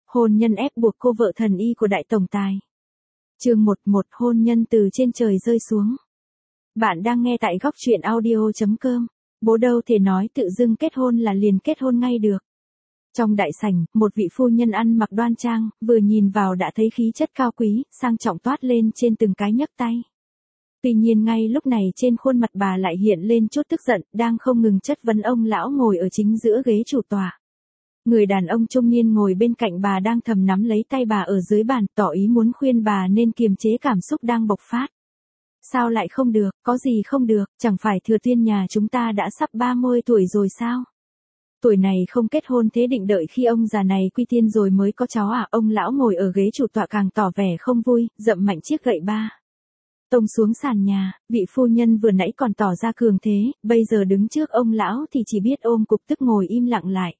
Hôn nhân ép buộc cô vợ thần y của đại tổng tài. Chương 11 hôn nhân từ trên trời rơi xuống. Bạn đang nghe tại góc truyện audio.com. Bố đâu thể nói tự dưng kết hôn là liền kết hôn ngay được. Trong đại sảnh, một vị phu nhân ăn mặc đoan trang, vừa nhìn vào đã thấy khí chất cao quý, sang trọng toát lên trên từng cái nhấc tay. Tuy nhiên ngay lúc này trên khuôn mặt bà lại hiện lên chút tức giận, đang không ngừng chất vấn ông lão ngồi ở chính giữa ghế chủ tọa. Người đàn ông trung niên ngồi bên cạnh bà đang thầm nắm lấy tay bà ở dưới bàn, tỏ ý muốn khuyên bà nên kiềm chế cảm xúc đang bộc phát. Sao lại không được, có gì không được, chẳng phải Thừa Tuyên nhà chúng ta đã sắp 30 tuổi rồi sao? Tuổi này không kết hôn thế định đợi khi ông già này quy tiên rồi mới có cháu à? Ông lão ngồi ở ghế chủ tọa càng tỏ vẻ không vui, dậm mạnh chiếc gậy ba tông xuống sàn nhà. Vị phu nhân vừa nãy còn tỏ ra cường thế, bây giờ đứng trước ông lão thì chỉ biết ôm cục tức ngồi im lặng lại.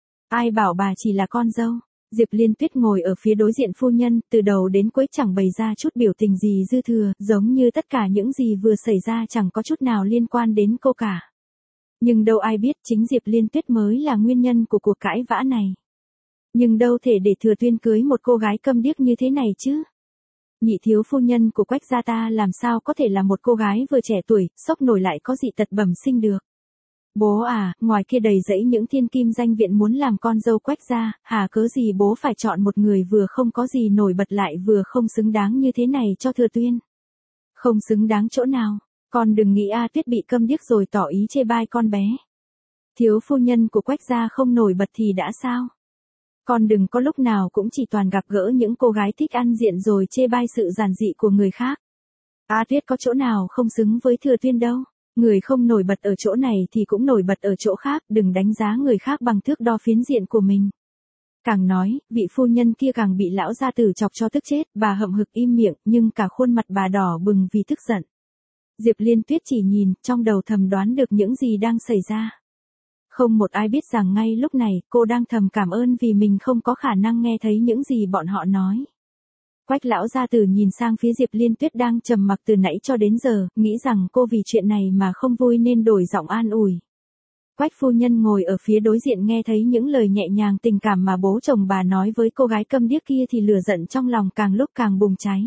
Ai bảo bà chỉ là con dâu? Diệp Liên Tuyết ngồi ở phía đối diện phu nhân, từ đầu đến cuối chẳng bày ra chút biểu tình gì dư thừa, giống như tất cả những gì vừa xảy ra chẳng có chút nào liên quan đến cô cả. Nhưng đâu ai biết chính Diệp Liên Tuyết mới là nguyên nhân của cuộc cãi vã này. Nhưng đâu thể để Thừa Tuyên cưới một cô gái câm điếc như thế này chứ. Nhị thiếu phu nhân của Quách gia ta làm sao có thể là một cô gái vừa trẻ tuổi, sốc nổi lại có dị tật bẩm sinh được. Bố à, ngoài kia đầy rẫy những thiên kim danh viện muốn làm con dâu Quách gia, hà cớ gì bố phải chọn một người vừa không có gì nổi bật lại vừa không xứng đáng như thế này cho Thừa Tuyên. Không xứng đáng chỗ nào, con đừng nghĩ Tuyết bị câm điếc rồi tỏ ý chê bai con bé. Thiếu phu nhân của Quách gia không nổi bật thì đã sao? Con đừng có lúc nào cũng chỉ toàn gặp gỡ những cô gái thích ăn diện rồi chê bai sự giản dị của người khác. Tuyết có chỗ nào không xứng với Thừa Tuyên đâu. Người không nổi bật ở chỗ này thì cũng nổi bật ở chỗ khác, đừng đánh giá người khác bằng thước đo phiến diện của mình. Càng nói, vị phu nhân kia càng bị lão gia tử chọc cho tức chết, bà hậm hực im miệng, nhưng cả khuôn mặt bà đỏ bừng vì tức giận. Diệp Liên Tuyết chỉ nhìn, trong đầu thầm đoán được những gì đang xảy ra. Không một ai biết rằng ngay lúc này, cô đang thầm cảm ơn vì mình không có khả năng nghe thấy những gì bọn họ nói. Quách lão gia tử nhìn sang phía Diệp Liên Tuyết đang trầm mặc từ nãy cho đến giờ, nghĩ rằng cô vì chuyện này mà không vui nên đổi giọng an ủi. Quách phu nhân ngồi ở phía đối diện nghe thấy những lời nhẹ nhàng tình cảm mà bố chồng bà nói với cô gái câm điếc kia thì lửa giận trong lòng càng lúc càng bùng cháy.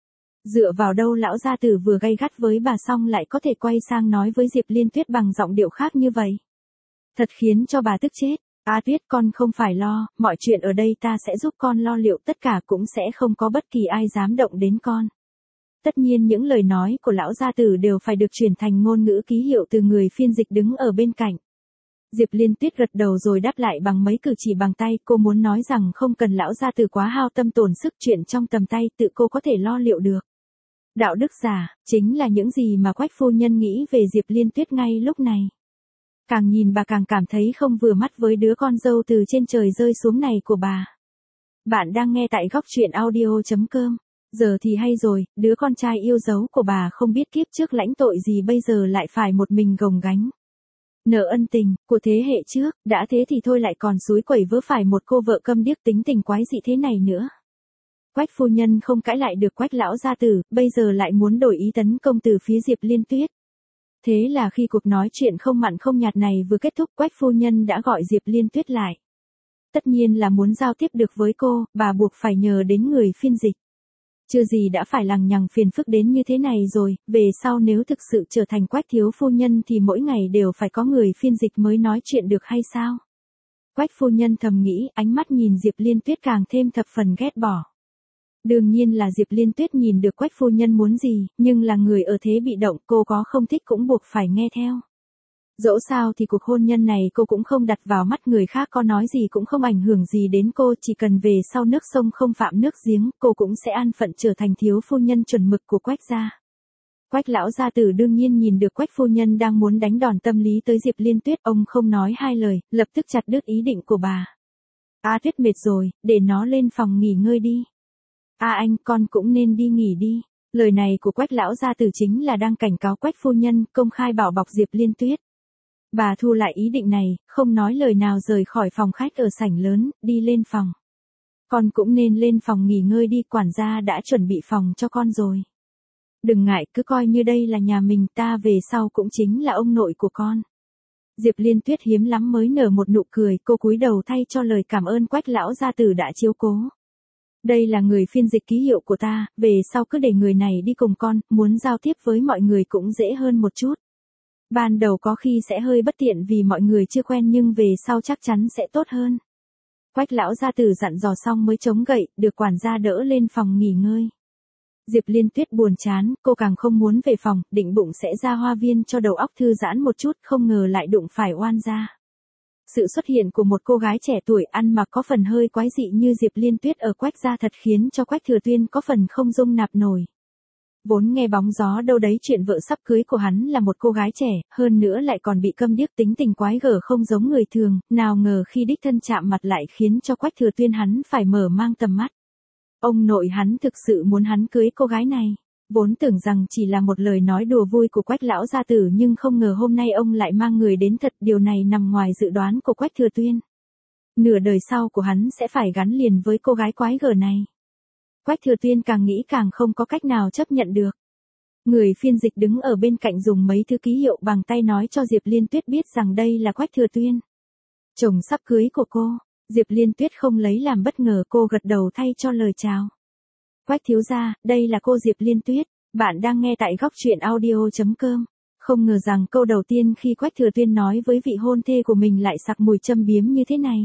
Dựa vào đâu lão gia tử vừa gay gắt với bà xong lại có thể quay sang nói với Diệp Liên Tuyết bằng giọng điệu khác như vậy. Thật khiến cho bà tức chết. Tuyết con không phải lo, mọi chuyện ở đây ta sẽ giúp con lo liệu, tất cả cũng sẽ không có bất kỳ ai dám động đến con. Tất nhiên những lời nói của lão gia tử đều phải được chuyển thành ngôn ngữ ký hiệu từ người phiên dịch đứng ở bên cạnh. Diệp Liên Tuyết gật đầu rồi đáp lại bằng mấy cử chỉ bằng tay, cô muốn nói rằng không cần lão gia tử quá hao tâm tổn sức, chuyện trong tầm tay tự cô có thể lo liệu được. Đạo đức giả, chính là những gì mà Quách phu nhân nghĩ về Diệp Liên Tuyết ngay lúc này. Càng nhìn bà càng cảm thấy không vừa mắt với đứa con dâu từ trên trời rơi xuống này của bà. Bạn đang nghe tại góc truyện audio.com. Giờ thì hay rồi, đứa con trai yêu dấu của bà không biết kiếp trước lãnh tội gì bây giờ lại phải một mình gồng gánh. Nợ ân tình của thế hệ trước, đã thế thì thôi lại còn xúi quẩy vớ phải một cô vợ câm điếc tính tình quái dị thế này nữa. Quách phu nhân không cãi lại được Quách lão gia tử, bây giờ lại muốn đổi ý tấn công từ phía Diệp Liên Tuyết. Thế là khi cuộc nói chuyện không mặn không nhạt này vừa kết thúc, Quách phu nhân đã gọi Diệp Liên Tuyết lại. Tất nhiên là muốn giao tiếp được với cô, bà buộc phải nhờ đến người phiên dịch. Chưa gì đã phải lằng nhằng phiền phức đến như thế này rồi, về sau nếu thực sự trở thành Quách thiếu phu nhân thì mỗi ngày đều phải có người phiên dịch mới nói chuyện được hay sao? Quách phu nhân thầm nghĩ, ánh mắt nhìn Diệp Liên Tuyết càng thêm thập phần ghét bỏ. Đương nhiên là Diệp Liên Tuyết nhìn được Quách phu nhân muốn gì, nhưng là người ở thế bị động, cô có không thích cũng buộc phải nghe theo. Dẫu sao thì cuộc hôn nhân này cô cũng không đặt vào mắt, người khác có nói gì cũng không ảnh hưởng gì đến cô, chỉ cần về sau nước sông không phạm nước giếng, cô cũng sẽ an phận trở thành thiếu phu nhân chuẩn mực của Quách gia. Quách lão gia tử đương nhiên nhìn được Quách phu nhân đang muốn đánh đòn tâm lý tới Diệp Liên Tuyết, ông không nói hai lời, lập tức chặt đứt ý định của bà. Tuyết mệt rồi, để nó lên phòng nghỉ ngơi đi. Anh, con cũng nên đi nghỉ đi. Lời này của Quách lão gia tử chính là đang cảnh cáo Quách phu nhân, công khai bảo bọc Diệp Liên Tuyết. Bà thu lại ý định này, không nói lời nào rời khỏi phòng khách ở sảnh lớn, đi lên phòng. Con cũng nên lên phòng nghỉ ngơi đi, quản gia đã chuẩn bị phòng cho con rồi. Đừng ngại, cứ coi như đây là nhà mình, ta về sau cũng chính là ông nội của con. Diệp Liên Tuyết hiếm lắm mới nở một nụ cười, cô cúi đầu thay cho lời cảm ơn Quách lão gia tử đã chiếu cố. Đây là người phiên dịch ký hiệu của ta, về sau cứ để người này đi cùng con, muốn giao tiếp với mọi người cũng dễ hơn một chút. Ban đầu có khi sẽ hơi bất tiện vì mọi người chưa quen nhưng về sau chắc chắn sẽ tốt hơn. Quách lão gia tử dặn dò xong mới chống gậy, được quản gia đỡ lên phòng nghỉ ngơi. Diệp Liên Tuyết buồn chán, cô càng không muốn về phòng, định bụng sẽ ra hoa viên cho đầu óc thư giãn một chút, không ngờ lại đụng phải Oan gia. Sự xuất hiện của một cô gái trẻ tuổi ăn mặc có phần hơi quái dị như Diệp Liên Tuyết ở Quách gia thật khiến cho Quách Thừa Tuyên có phần không dung nạp nổi. Vốn nghe bóng gió đâu đấy chuyện vợ sắp cưới của hắn là một cô gái trẻ, hơn nữa lại còn bị câm điếc tính tình quái gở không giống người thường, nào ngờ khi đích thân chạm mặt lại khiến cho Quách Thừa Tuyên hắn phải mở mang tầm mắt. Ông nội hắn thực sự muốn hắn cưới cô gái này. Vốn tưởng rằng chỉ là một lời nói đùa vui của Quách lão gia tử nhưng không ngờ hôm nay ông lại mang người đến thật, điều này nằm ngoài dự đoán của Quách Thừa Tuyên. Nửa đời sau của hắn sẽ phải gắn liền với cô gái quái gở này. Quách Thừa Tuyên càng nghĩ càng không có cách nào chấp nhận được. Người phiên dịch đứng ở bên cạnh dùng mấy thứ ký hiệu bằng tay nói cho Diệp Liên Tuyết biết rằng đây là Quách Thừa Tuyên, chồng sắp cưới của cô. Diệp Liên Tuyết không lấy làm bất ngờ, cô gật đầu thay cho lời chào. Quách thiếu gia, đây là cô Diệp Liên Tuyết, bạn đang nghe tại góc truyện audio.com. Không ngờ rằng câu đầu tiên khi Quách Thừa Tuyên nói với vị hôn thê của mình lại sặc mùi châm biếm như thế này.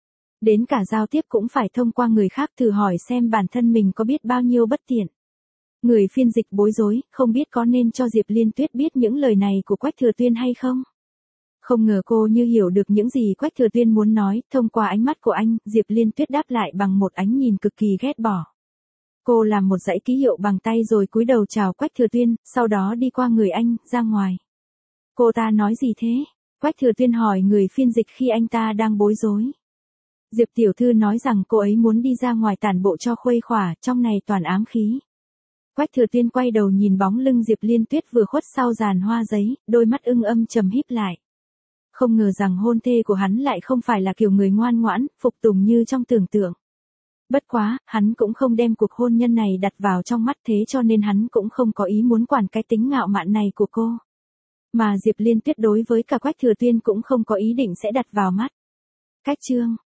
Đến cả giao tiếp cũng phải thông qua người khác, thử hỏi xem bản thân mình có biết bao nhiêu bất tiện. Người phiên dịch bối rối, không biết có nên cho Diệp Liên Tuyết biết những lời này của Quách Thừa Tuyên hay không. Không ngờ cô như hiểu được những gì Quách Thừa Tuyên muốn nói, thông qua ánh mắt của anh, Diệp Liên Tuyết đáp lại bằng một ánh nhìn cực kỳ ghét bỏ. Cô làm một dãy ký hiệu bằng tay rồi cúi đầu chào Quách Thừa Tuyên, sau đó đi qua người anh, ra ngoài. Cô ta nói gì thế? Quách Thừa Tuyên hỏi người phiên dịch khi anh ta đang bối rối. Diệp tiểu thư nói rằng cô ấy muốn đi ra ngoài tản bộ cho khuây khỏa, trong này toàn ám khí. Quách Thừa Tuyên quay đầu nhìn bóng lưng Diệp Liên Tuyết vừa khuất sau giàn hoa giấy, đôi mắt âm trầm híp lại. Không ngờ rằng hôn thê của hắn lại không phải là kiểu người ngoan ngoãn, phục tùng như trong tưởng tượng. Bất quá, hắn cũng không đem cuộc hôn nhân này đặt vào trong mắt, thế cho nên hắn cũng không có ý muốn quản cái tính ngạo mạn này của cô. Mà Diệp Liên Tuyết đối với cả Quách Thừa Tuyên cũng không có ý định sẽ đặt vào mắt. Cách chương